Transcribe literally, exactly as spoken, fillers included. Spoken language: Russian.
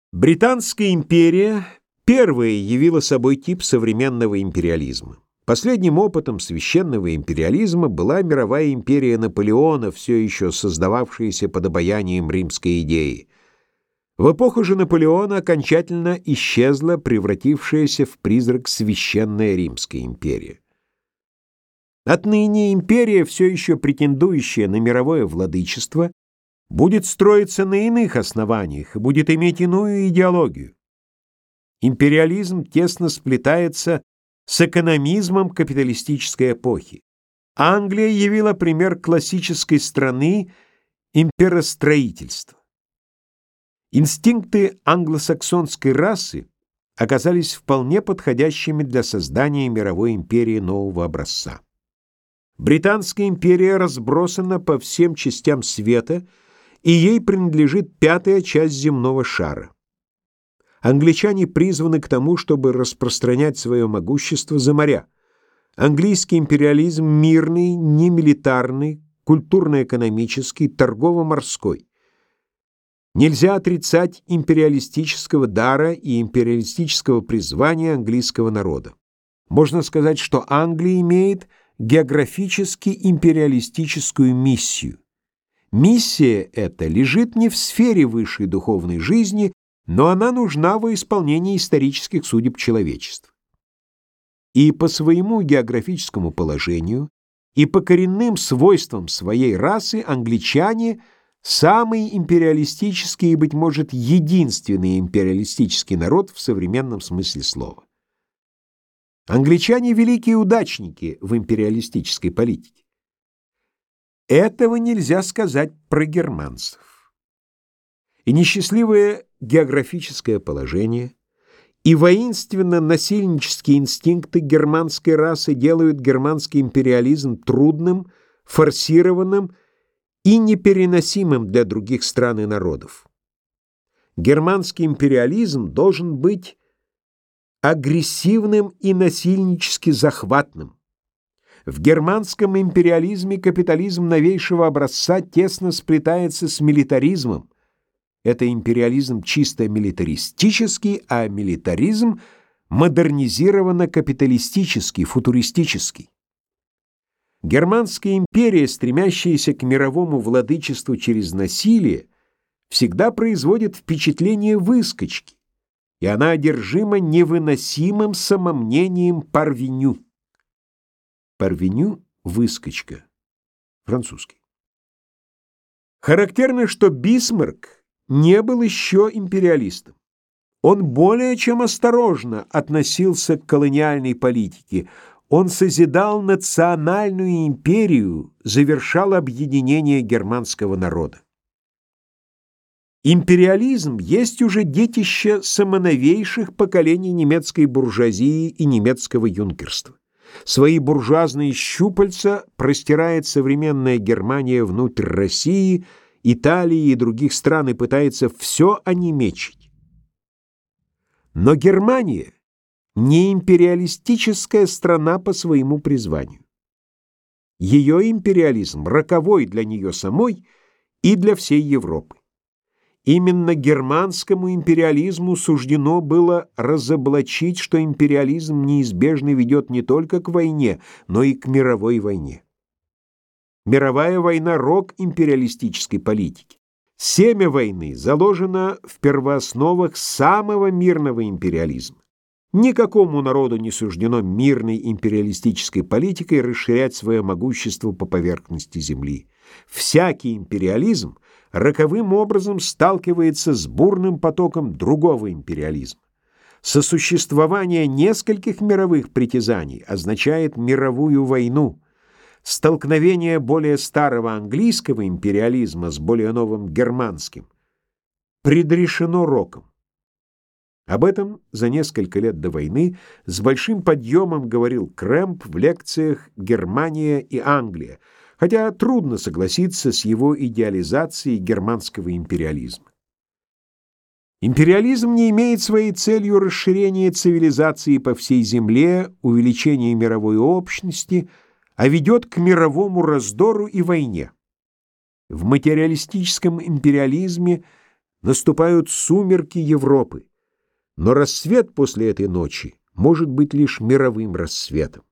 Британская империя первая явила собой тип современного империализма. Последним опытом священного империализма была мировая империя Наполеона, все еще создававшаяся под обаянием римской идеи. В эпоху же Наполеона окончательно исчезла превратившаяся в призрак священная Римская империя. Отныне империя, все еще претендующая на мировое владычество, будет строиться на иных основаниях и будет иметь иную идеологию. Империализм тесно сплетается с экономизмом капиталистической эпохи. Англия явила пример классической страны имперостроительства. Инстинкты англосаксонской расы оказались вполне подходящими для создания мировой империи нового образца. Британская империя разбросана по всем частям света, и ей принадлежит пятая часть земного шара. Англичане призваны к тому, чтобы распространять свое могущество за моря. Английский империализм мирный, немилитарный, культурно-экономический, торгово-морской. Нельзя отрицать империалистического дара и империалистического призвания английского народа. Можно сказать, что Англия имеет географически-империалистическую миссию. Миссия эта лежит не в сфере высшей духовной жизни, но она нужна во исполнении исторических судеб человечества. И по своему географическому положению, и по коренным свойствам своей расы англичане – самый империалистический и, быть может, единственный империалистический народ в современном смысле слова. Англичане – великие удачники в империалистической политике. Этого нельзя сказать про германцев. И несчастливое географическое положение, и воинственно-насильнические инстинкты германской расы делают германский империализм трудным, форсированным и непереносимым для других стран и народов. Германский империализм должен быть агрессивным и насильнически захватным. В германском империализме капитализм новейшего образца тесно сплетается с милитаризмом. Это империализм чисто милитаристический, а милитаризм модернизированно-капиталистический, футуристический. Германская империя, стремящаяся к мировому владычеству через насилие, всегда производит впечатление выскочки, и она одержима невыносимым самомнением парвеню. Парвеню — выскочка. Французский. Характерно, что Бисмарк не был еще империалистом. Он более чем осторожно относился к колониальной политике. Он созидал национальную империю, завершал объединение германского народа. Империализм есть уже детище самоновейших поколений немецкой буржуазии и немецкого юнкерства. Свои буржуазные щупальца простирает современная Германия внутрь России, Италии и других стран и пытается все онемечить. Но Германия не империалистическая страна по своему призванию. Ее империализм роковой для нее самой и для всей Европы. Именно германскому империализму суждено было разоблачить, что империализм неизбежно ведет не только к войне, но и к мировой войне. Мировая война – рог империалистической политики. Семя войны заложено в первоосновах самого мирного империализма. Никакому народу не суждено мирной империалистической политикой расширять свое могущество по поверхности земли. Всякий империализм роковым образом сталкивается с бурным потоком другого империализма. Сосуществование нескольких мировых притязаний означает мировую войну. Столкновение более старого английского империализма с более новым германским предрешено роком. Об этом за несколько лет до войны с большим подъемом говорил Крэмп в лекциях «Германия и Англия», хотя трудно согласиться с его идеализацией германского империализма. Империализм не имеет своей целью расширения цивилизации по всей земле, увеличения мировой общности, а ведет к мировому раздору и войне. В материалистическом империализме наступают сумерки Европы, но рассвет после этой ночи может быть лишь мировым рассветом.